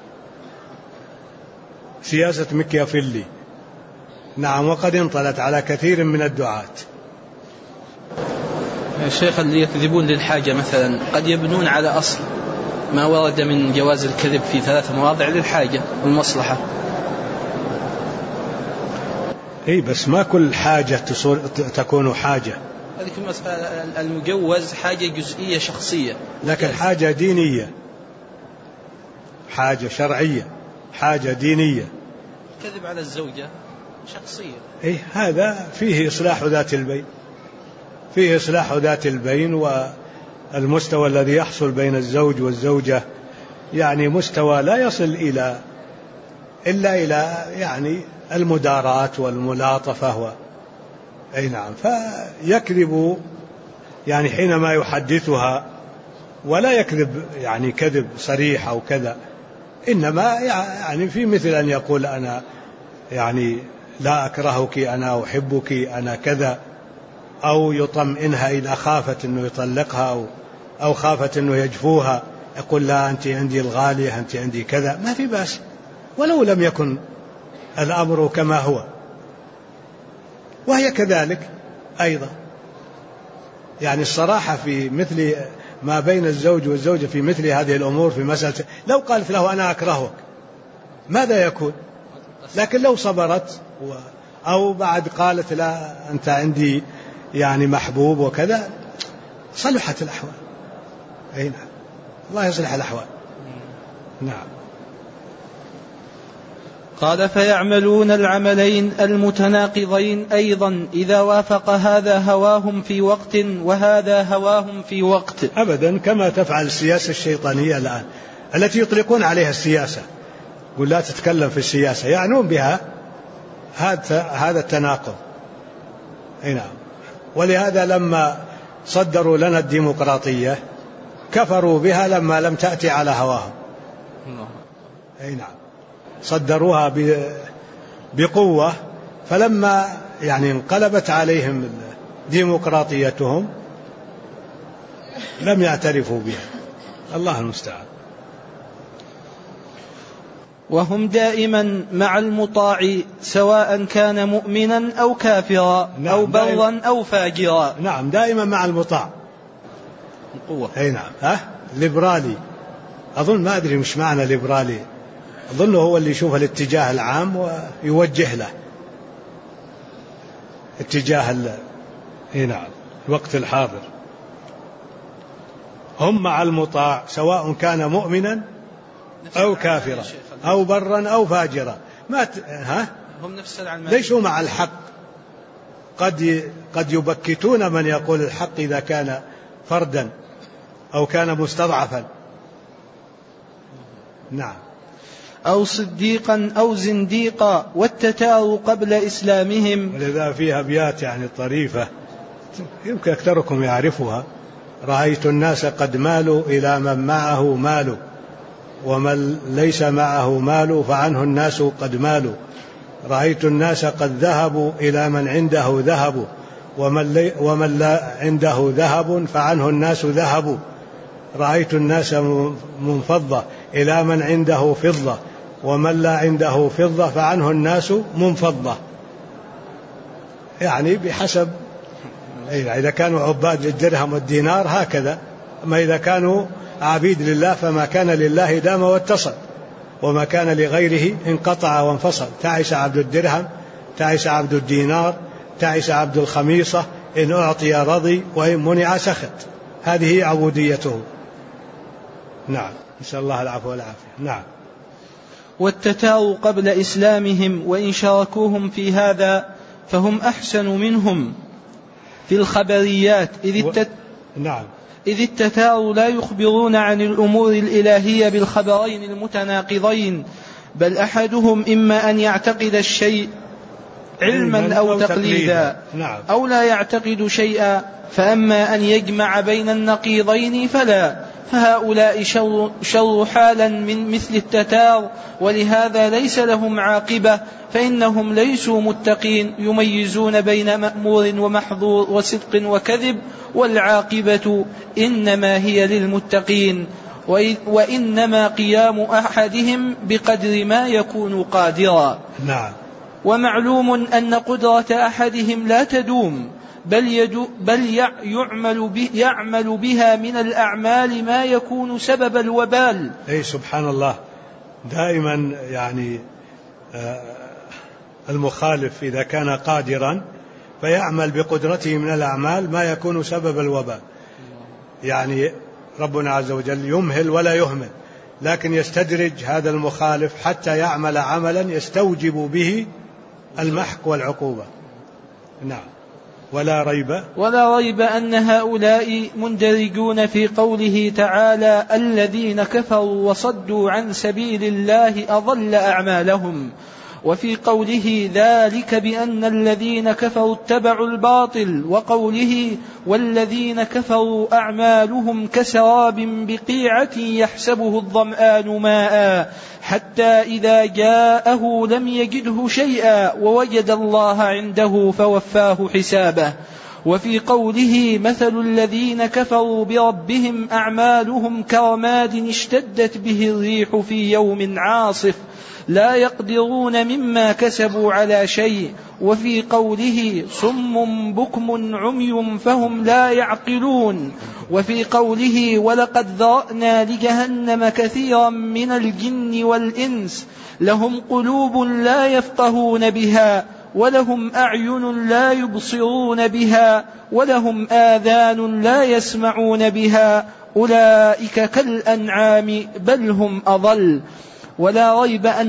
Speaker 1: سياسة ميكيافيلي. نعم. وقد انطلت على كثير من الدعاة.
Speaker 2: الشيخ اللي يكذبون للحاجة مثلا قد يبنون على أصل ما ورد من جواز الكذب في 3 مواضع للحاجة والمصلحة.
Speaker 1: بس ما كل حاجة تكون حاجة.
Speaker 2: هذه المجوز حاجة جزئية شخصية،
Speaker 1: لكن حاجة دينية، حاجة شرعية، حاجة دينية.
Speaker 2: كذب على الزوجة شخصية.
Speaker 1: هذا فيه إصلاح ذات البين، فيه إصلاح ذات البين. والمستوى الذي يحصل بين الزوج والزوجة يعني مستوى لا يصل إلا إلى يعني المداراة والملاطفة نعم. فيكذب يعني حينما يحدثها، ولا يكذب يعني كذب صريح أو كذا، إنما يعني في مثل أن يقول: أنا يعني لا أكرهك، أنا أحبك، أنا كذا، أو يطمئنها إذا خافت أنه يطلقها أو خافت أنه يجفوها، يقول: لا، أنت عندي الغالية، أنت عندي كذا، ما في بأس، ولو لم يكن الأمر كما هو. وهي كذلك أيضا، يعني الصراحة في مثل ما بين الزوج والزوجة في مثل هذه الأمور، في مسألة لو قالت له: أنا أكرهك، ماذا يكون؟ لكن لو صبرت أو بعد قالت: لا، أنت عندي يعني محبوب وكذا، صلحت الأحوال. نعم. الله يصلح الأحوال. نعم.
Speaker 2: قال: فيعملون العملين المتناقضين أيضا إذا وافق هذا هواهم في وقت وهذا هواهم في وقت.
Speaker 1: أبدا، كما تفعل السياسة الشيطانية الآن التي يطلقون عليها السياسة، يقول: لا تتكلم في السياسة، يعنون بها هذا التناقض. نعم. ولهذا لما صدروا لنا الديمقراطية كفروا بها لما لم تأتي على هواهم. أي نعم، صدروها بقوة، فلما يعني انقلبت عليهم ديمقراطيتهم لم يعترفوا بها. الله المستعان.
Speaker 2: وهم دائما مع المطاع سواء كان مؤمنا أو كافرا أو برا أو فاجرا.
Speaker 1: نعم، دائما مع المطاع.
Speaker 2: قوة.
Speaker 1: أي نعم. ليبرالي، أظن، ما أدري مش معنى ليبرالي، أظنه هو اللي يشوف الاتجاه العام ويوجه له اتجاه نعم الوقت الحاضر. هم مع المطاع سواء كان مؤمنا أو كافرا أو برا أو فاجرا.
Speaker 2: هم نفس العلمانية،
Speaker 1: ليسوا مع الحق. قد يبكتون من يقول الحق إذا كان فردا أو كان مستضعفا. نعم.
Speaker 2: أو صديقا أو زنديقا والتتار قبل إسلامهم.
Speaker 1: ولذا فيها أبيات يعني طريفة يمكن أكثركم يعرفها: رأيت الناس قد مالوا إلى من معه مال، ومن ليس معه مال فعنه الناس قد مالوا. رأيت الناس قد ذهبوا إلى من عنده ذهب، ومن لا عنده ذهب فعنه الناس ذهبوا. رأيت الناس منفضة إلى من عنده فضة، ومن لا عنده فضة فعنه الناس منفضة. يعني بحسب، إذا كانوا عباد للدرهم والدينار هكذا، أما إذا كانوا عبيد لله فما كان لله دام واتصل، وما كان لغيره انقطع وانفصل. تعس عبد الدرهم، تعس عبد الدينار، تعس عبد الخميصة، إن أعطي رضي وإن منع سخط. هذه عبوديته. نعم، نسأل الله العفو والعافية. نعم.
Speaker 2: والتتار قبل إسلامهم وإن شاركوهم في هذا فهم أحسن منهم في الخبريات،
Speaker 1: نعم.
Speaker 2: إذ التتار لا يخبرون عن الأمور الإلهية بالخبرين المتناقضين، بل أحدهم إما أن يعتقد الشيء علما أو تقليدا، أو لا يعتقد شيئا. فأما أن يجمع بين النقيضين فلا، فهؤلاء شر حالا من مثل التتار، ولهذا ليس لهم عاقبة، فإنهم ليسوا متقين يميزون بين مأمور ومحظور وصدق وكذب، والعاقبة إنما هي للمتقين، وإنما قيام أحدهم بقدر ما يكون قادرا.
Speaker 1: نعم.
Speaker 2: ومعلوم أن قدرة أحدهم لا تدوم، بل يعمل بها من الأعمال ما يكون سبب الوبال.
Speaker 1: أي سبحان الله، دائما يعني المخالف إذا كان قادرا فيعمل بقدرته من الأعمال ما يكون سبب الوبال. يعني ربنا عز وجل يمهل ولا يهمل، لكن يستدرج هذا المخالف حتى يعمل عملا يستوجب به المحق والعقوبة. نعم. ولا ريب أن هؤلاء مندرجون في قوله تعالى: الذين كفروا وصدوا عن سبيل الله أضل أعمالهم. وفي قوله: ذلك بأن الذين كفروا اتبعوا الباطل. وقوله: والذين كفروا أعمالهم كسراب بقيعة يحسبه الظمآن ماء حتى إذا جاءه لم يجده شيئا ووجد الله عنده فوفاه حسابه. وفي قوله: مثل الذين كفروا بربهم أعمالهم كرماد اشتدت به الريح في يوم عاصف لا يقدرون مما كسبوا على شيء. وفي قوله: صم بكم عمي فهم لا يعقلون. وفي قوله: ولقد ذرأنا لجهنم كثيرا من الجن والإنس لهم قلوب لا يفقهون بها ولهم أعين لا يبصرون بها ولهم آذان لا يسمعون بها أولئك كالأنعام بل هم أضل. ولا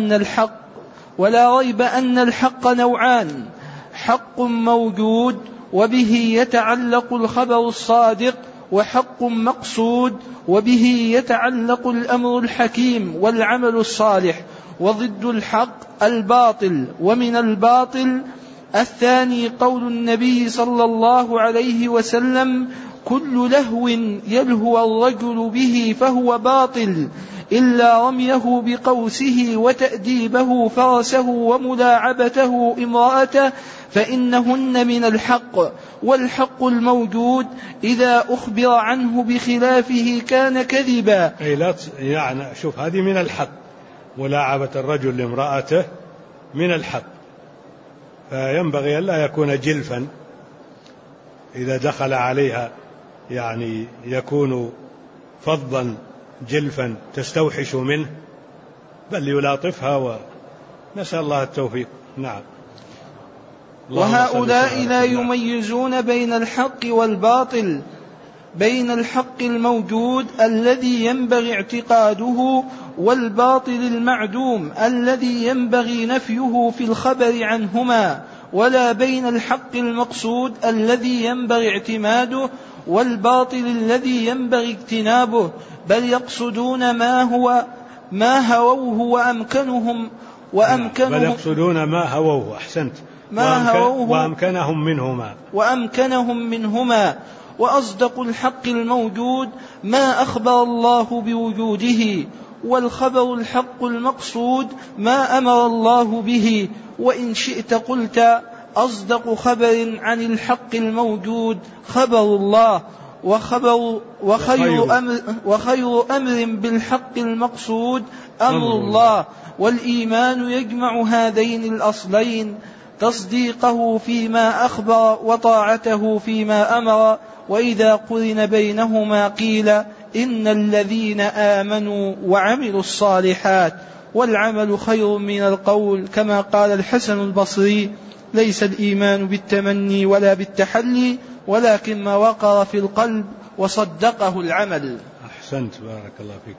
Speaker 1: ريب أن الحق نوعان: حق موجود وبه يتعلق الخبر الصادق، وحق مقصود وبه يتعلق الأمر الحكيم والعمل الصالح. وضد الحق الباطل، ومن الباطل
Speaker 2: الثاني قول النبي صلى الله عليه وسلم: كل لهو يلهو الرجل به فهو باطل إلا رميه بقوسه وتأديبه فرسه وملاعبته امرأته فإنهن من الحق، والحق الموجود إذا أخبر عنه بخلافه كان كذبا.
Speaker 1: يعني شوف، هذه من الحق، ملاعبة الرجل لامرأته من الحق، فينبغي أن لا يكون جلفا إذا دخل عليها، يعني يكون فظا جلفا تستوحش منه، بل يلاطفها، ونسأل الله التوفيق. نعم.
Speaker 2: وهؤلاء لا يميزون بين الحق والباطل، بين الحق الموجود الذي ينبغي اعتقاده والباطل المعدوم الذي ينبغي نفيه في الخبر عنهما، ولا بين الحق المقصود الذي ينبغي اعتماده والباطل الذي ينبغي اجتنابه، بل يقصدون ما هووه
Speaker 1: بل يقصدون ما هووه، أحسنت،
Speaker 2: وأمكنهم منهما. وأصدق الحق الموجود ما أخبر الله بوجوده، والخبر الحق المقصود ما أمر الله به. وإن شئت قلت أصدق خبر عن الحق الموجود خبر الله، وخير أمر بالحق المقصود أمر الله. والإيمان يجمع هذين الأصلين، تصديقه فيما أخبر وطاعته فيما أمر. وإذا قرن بينهما قيل إن الذين آمنوا وعملوا الصالحات والعمل خير من القول، كما قال الحسن البصري: ليس الإيمان بالتمني ولا بالتحلي، ولكن ما وقر في القلب وصدقه العمل.
Speaker 1: أحسنت، بارك الله فيك.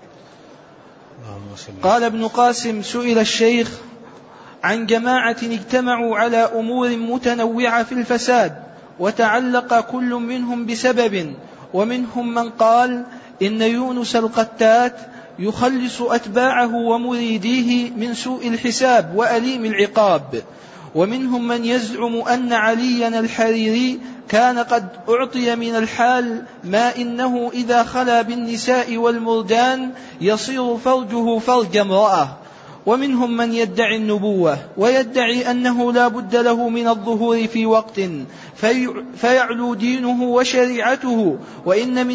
Speaker 2: قال ابن قاسم: سئل الشيخ عن جماعة اجتمعوا على أمور متنوعة في الفساد، وتعلق كل منهم بسبب، ومنهم من قال إن يونس القتات يخلص أتباعه ومريديه من سوء الحساب وأليم العقاب، ومنهم من يزعم أن عليا الحريري كان قد أعطي من الحال ما إنه إذا خلا بالنساء والمردان يصير فرجه فرج امرأة، ومنهم من يدعي النبوة ويدعي أنه لا بد له من الظهور في وقت فيعلو دينه وشريعته، وإن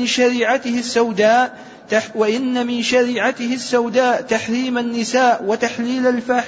Speaker 2: من شريعته السوداء تحريم النساء وتحليل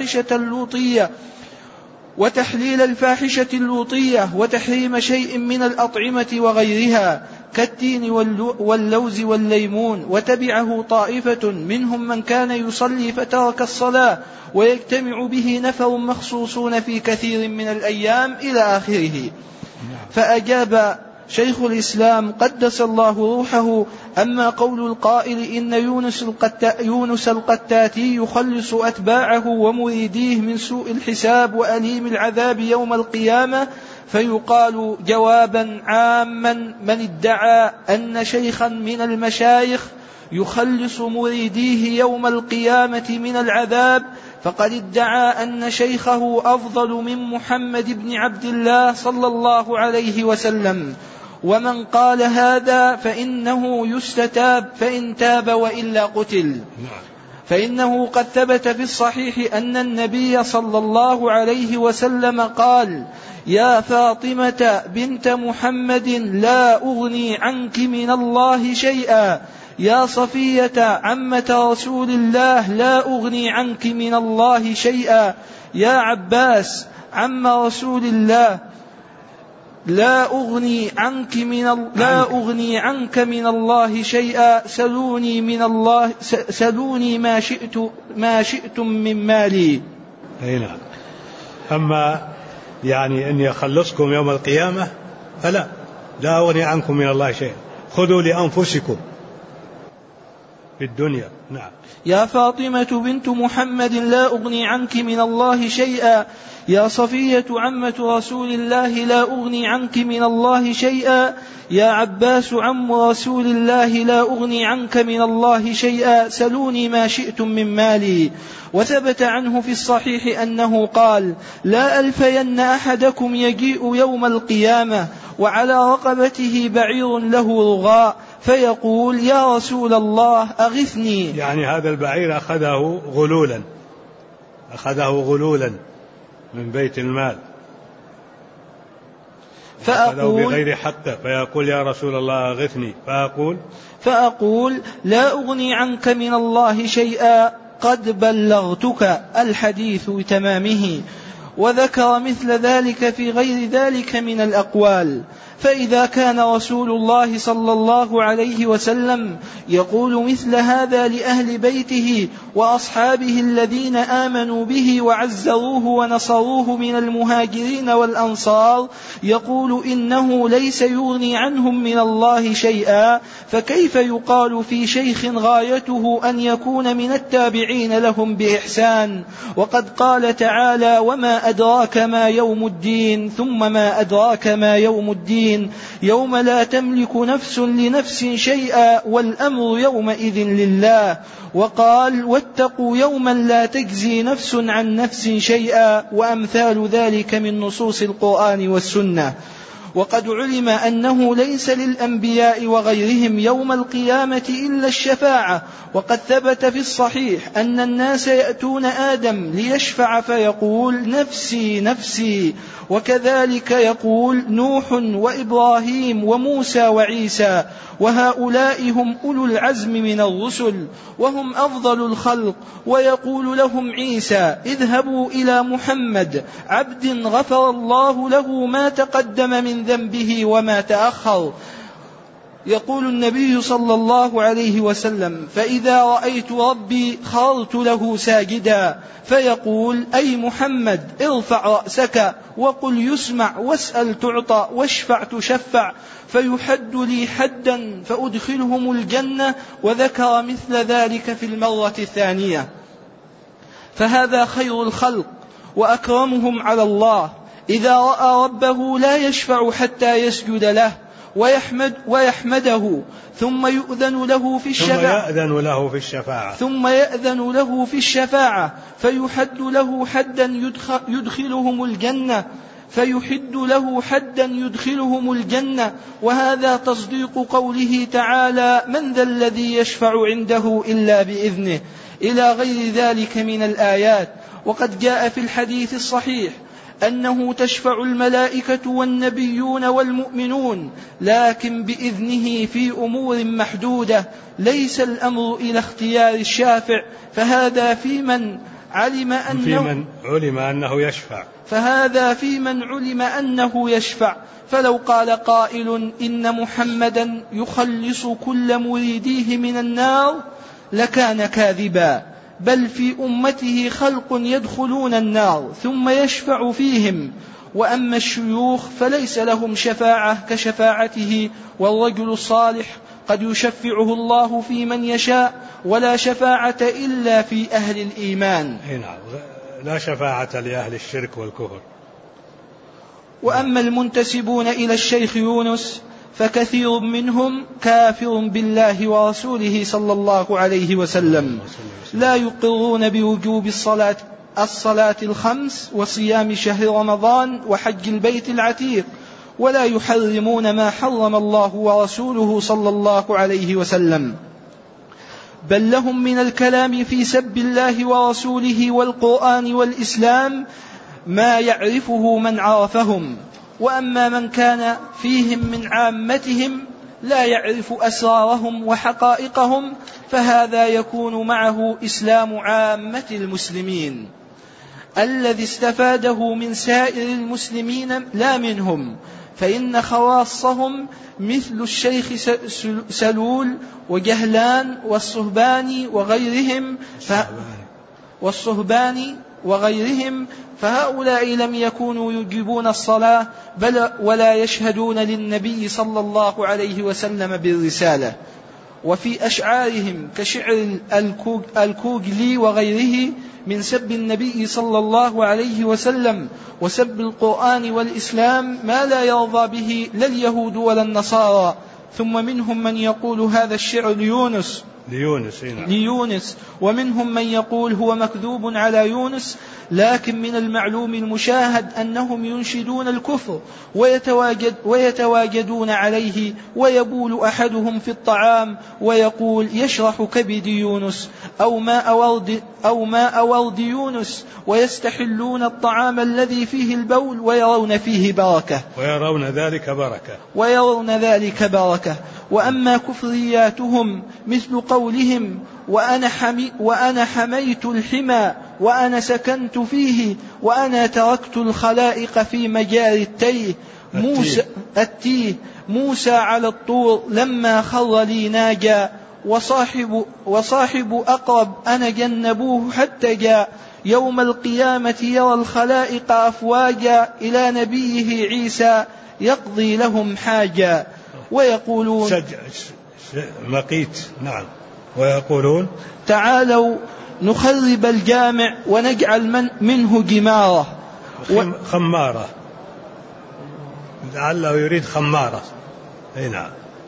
Speaker 2: الفاحشة اللوطية وتحريم شيء من الأطعمة وغيرها كالتين واللوز والليمون. وتبعه طائفة منهم من كان يصلي فترك الصلاة ويجتمع به نفر مخصوصون في كثير من الأيام إلى آخره. فأجاب شيخ الإسلام قدس الله روحه: أما قول القائل إن يونس القتاتي يخلص أتباعه ومريديه من سوء الحساب وأليم العذاب يوم القيامة، فيقال جوابا عاما: من ادعى أن شيخا من المشايخ يخلص مريديه يوم القيامة من العذاب فقد ادعى أن شيخه أفضل من محمد بن عبد الله صلى الله عليه وسلم. ومن قال هذا فإنه يستتاب فإن تاب وإلا قتل، فإنه قد ثبت في الصحيح أن النبي صلى الله عليه وسلم قال: يا فاطمة بنت محمد لا أغني عنك من الله شيئا، يا صفية عمة رسول الله لا أغني عنك من الله شيئا، يا عباس عم رسول الله لا أغني عنك من الله شيئا، سلوني ما شئتم من مالي.
Speaker 1: نعم. أما يعني أن يخلصكم يوم القيامة لا أغني عنكم من الله شيئا، خذوا لأنفسكم، في الدنيا. نعم.
Speaker 2: يا فاطمة بنت محمد لا أغني عنك من الله شيئا، يا صفية عمة رسول الله لا أغني عنك من الله شيئا، يا عباس عم رسول الله لا أغني عنك من الله شيئا، سلوني ما شئتم من مالي. وثبت عنه في الصحيح أنه قال: لا ألفين أحدكم يجيء يوم القيامة وعلى رقبته بعير له رغاء فيقول: يا رسول الله أغثني.
Speaker 1: يعني هذا البعير أخذه غلولا من بيت المال، فأقول بغير حقه، فيقول: يا رسول الله أغثني، فأقول:
Speaker 2: لا أغني عنك من الله شيئا، قد بلغتك الحديث بتمامه. وذكر مثل ذلك في غير ذلك من الأقوال. فإذا كان رسول الله صلى الله عليه وسلم يقول مثل هذا لأهل بيته وأصحابه الذين آمنوا به وعزروه ونصروه من المهاجرين والأنصار، يقول إنه ليس يغني عنهم من الله شيئا، فكيف يقال في شيخ غايته أن يكون من التابعين لهم بإحسان؟ وقد قال تعالى: وما أدراك ما يوم الدين، ثم ما أدراك ما يوم الدين، يوم لا تملك نفس لنفس شيئا والأمر يومئذ لله. وقال: واتقوا يوما لا تجزي نفس عن نفس شيئا، وأمثال ذلك من نصوص القرآن والسنة. وقد علم أنه ليس للأنبياء وغيرهم يوم القيامة إلا الشفاعة. وقد ثبت في الصحيح أن الناس يأتون آدم ليشفع فيقول: نفسي نفسي. وكذلك يقول نوح وإبراهيم وموسى وعيسى، وهؤلاء هم أولو العزم من الرسل وهم أفضل الخلق. ويقول لهم عيسى: اذهبوا إلى محمد عبد غفر الله له ما تقدم من ذنبه وما تأخر. يقول النبي صلى الله عليه وسلم: فإذا رأيت ربي خررت له ساجدا، فيقول: أي محمد ارفع رأسك وقل يسمع، واسأل تعطى، واشفع تشفع، فيحد لي حدا فأدخلهم الجنة. وذكر مثل ذلك في المرة الثانية. فهذا خير الخلق وأكرمهم على الله، إذا رأى ربه لا يشفع حتى يسجد له ويحمده، ثم يؤذن له في الشفاعة فيحد له حدا يدخلهم الجنة. وهذا تصديق قوله تعالى: من ذا الذي يشفع عنده إلا بإذنه، إلى غير ذلك من الآيات. وقد جاء في الحديث الصحيح أنه تشفع الملائكة والنبيون والمؤمنون، لكن بإذنه في أمور محدودة، ليس الأمر إلى اختيار الشافع. فهذا في من علم أنه يشفع. فلو قال قائل: إن محمدا يخلص كل مريديه من النار، لكان كاذبا، بل في أمته خلق يدخلون النار ثم يشفع فيهم. وأما الشيوخ فليس لهم شفاعة كشفاعته، والرجل الصالح قد يشفعه الله في من يشاء، ولا شفاعة إلا في أهل الإيمان.
Speaker 1: لا شفاعة لأهل الشرك والكفر.
Speaker 2: وأما المنتسبون إلى الشيخ يونس فكثير منهم كافر بالله ورسوله صلى الله عليه وسلم، لا يقرون بوجوب الصلاة الخمس وصيام شهر رمضان وحج البيت العتيق، ولا يحرمون ما حرم الله ورسوله صلى الله عليه وسلم، بل لهم من الكلام في سب الله ورسوله والقرآن والإسلام ما يعرفه من عرفهم. وأما من كان فيهم من عامتهم لا يعرف أسرارهم وحقائقهم، فهذا يكون معه إسلام عامة المسلمين الذي استفاده من سائر المسلمين لا منهم، فإن خواصهم مثل الشيخ سلول وجهلان والصهباني وغيرهم، فهؤلاء لم يكونوا يجيبون الصلاة ولا يشهدون للنبي صلى الله عليه وسلم بالرسالة. وفي أشعارهم كشعر الكوغلي وغيره من سب النبي صلى الله عليه وسلم وسب القرآن والإسلام ما لا يرضى به لا اليهود ولا النصارى. ثم منهم من يقول هذا الشعر ليونس ومنهم من يقول هو مكذوب على يونس. لكن من المعلوم المشاهد أنهم ينشدون الكفر ويتواجدون عليه، ويبول أحدهم في الطعام ويقول يشرح كبد يونس أو ماء ورد يونس، ويستحلون الطعام الذي فيه البول ويرون فيه بركة ويرون ذلك بركة. وأما كفرياتهم مثل قولهم وأنا حميت الحمى وأنا سكنت فيه وأنا تركت الخلائق في مجاري التيه موسى على الطور لما خر لي ناجا وصاحب أقرب أنا جنبوه حتى جاء يوم القيامة يرى الخلائق أفواجا إلى نبيه عيسى يقضي لهم حاجة. ويقولون
Speaker 1: ويقولون
Speaker 2: تعالوا نخرب الجامع ونجعل منه جمارة
Speaker 1: خمارة، لعله يريد خمارة. أي نعم.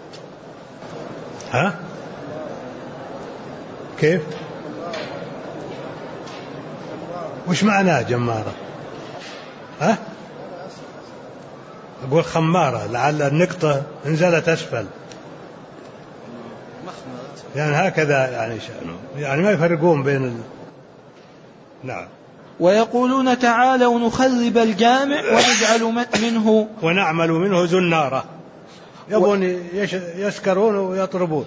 Speaker 1: ها كيف وش معناه جمارة؟ ها أقول خمارة، لعل النقطة انزلت أسفل، يعني هكذا يعني شأنه، يعني ما يفرقون بين نعم.
Speaker 2: ويقولون تعالوا نخرب الجامع ونجعل منه
Speaker 1: ونعمل منه زنارة، يبون يسكرون ويطربون.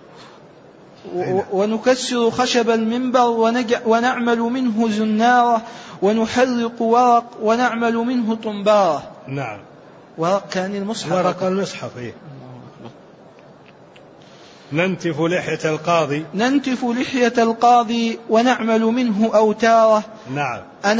Speaker 2: ونكسر خشب المنبر ونعمل منه زنارة ونحرق ورق ونعمل منه طنبارة.
Speaker 1: نعم.
Speaker 2: ورق كان المصحف.
Speaker 1: ورق المصحف. إيه. ننتف لحية القاضي ونعمل منه أوتاره. نعم.
Speaker 2: أنا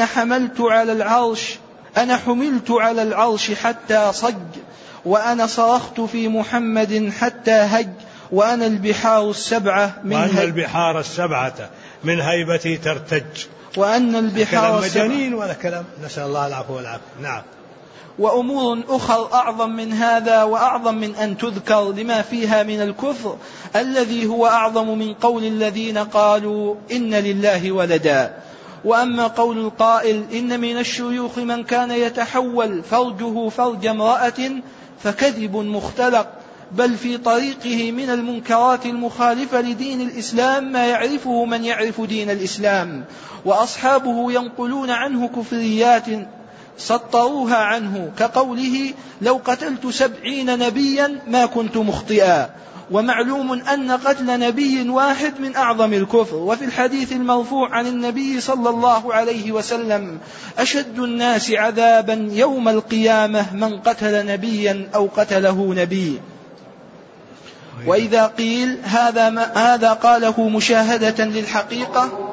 Speaker 2: حملت على العرش حتى صج وأنا صرخت في محمد حتى هج وأنا البحار السبعة
Speaker 1: من هيبتي ترتج.
Speaker 2: وأن البحار
Speaker 1: مجانين ولا كلام، نسأل الله العفو والعافية. نعم.
Speaker 2: وأمور أخر أعظم من هذا وأعظم من أن تذكر لما فيها من الكفر الذي هو أعظم من قول الذين قالوا إن لله ولدا. وأما قول القائل إن من الشيوخ من كان يتحول فرجه فرج امرأة فكذب مختلق، بل في طريقه من المنكرات المخالفة لدين الإسلام ما يعرفه من يعرف دين الإسلام، وأصحابه ينقلون عنه كفريات سطروها عنه كقوله لو قتلت 70 نبيا ما كنت مخطئا. ومعلوم أن قتل نبي واحد من أعظم الكفر. وفي الحديث المرفوع عن النبي صلى الله عليه وسلم أشد الناس عذابا يوم القيامة من قتل نبيا أو قتله نبي. وإذا قيل هذا قاله مشاهدة للحقيقة